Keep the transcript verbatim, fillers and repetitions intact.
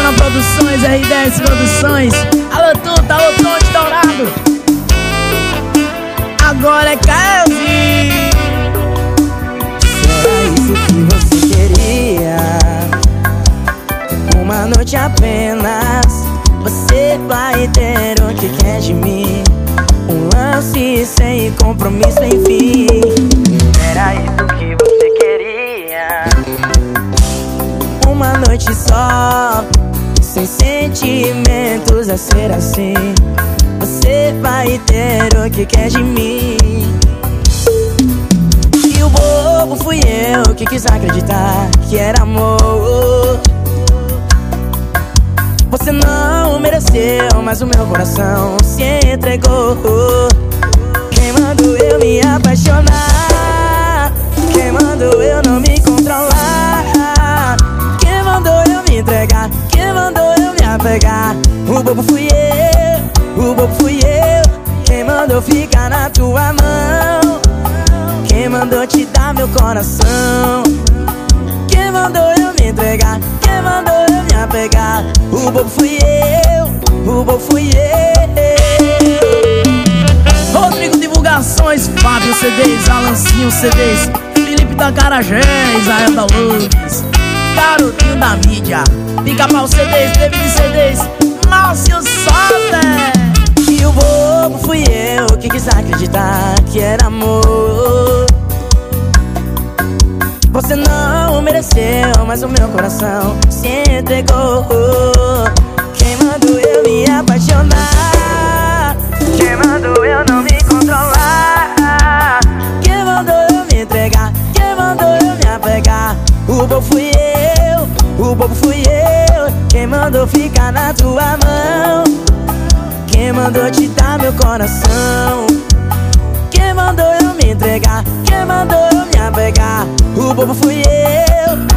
Santana Produções, R dez Produções. Alô Tuta, alô Tom Estourado. Agora é Kelvin. Será isso que você queria? Uma noite apenas. Você vai ter o que quer de mim. Um lance sem compromisso, enfim. Era isso que você queria? Uma noite só, sem sentimentos, a ser assim. Você vai ter o que quer de mim. E o bobo fui eu que quis acreditar que era amor. Você não mereceu, mas o meu coração se entregou. Quem mandou eu me apaixonar? Quem mandou eu não me controlar? Quem mandou eu me entregar? Quem mandou eu me apegar? O bobo fui eu, o bobo fui eu. Quem mandou ficar na tua mão? Quem mandou te dar meu coração? Quem mandou eu me entregar? Quem mandou eu me apegar? O bobo fui eu, o bobo fui eu. Rodrigo Divulgações, Fábio C Ds, Alancinho C Ds, Felipe da Carajé, Israel da Luz, Garotinho da Mídia, Pica-Pau C Ds, David C Ds, Márcio Soter. E o bobo fui eu que quis acreditar que era amor. Você não mereceu, mas o meu coração se entregou. Quem mandou eu me apaixonar? Quem mandou eu não me controlar? Quem mandou eu me entregar? Quem mandou eu me apegar? O bobo fui eu, o bobo fui eu. Quem mandou ficar na tua mão? Quem mandou te dar meu coração? Quem mandou eu me entregar? Quem mandou eu me apegar? O bobo fui eu,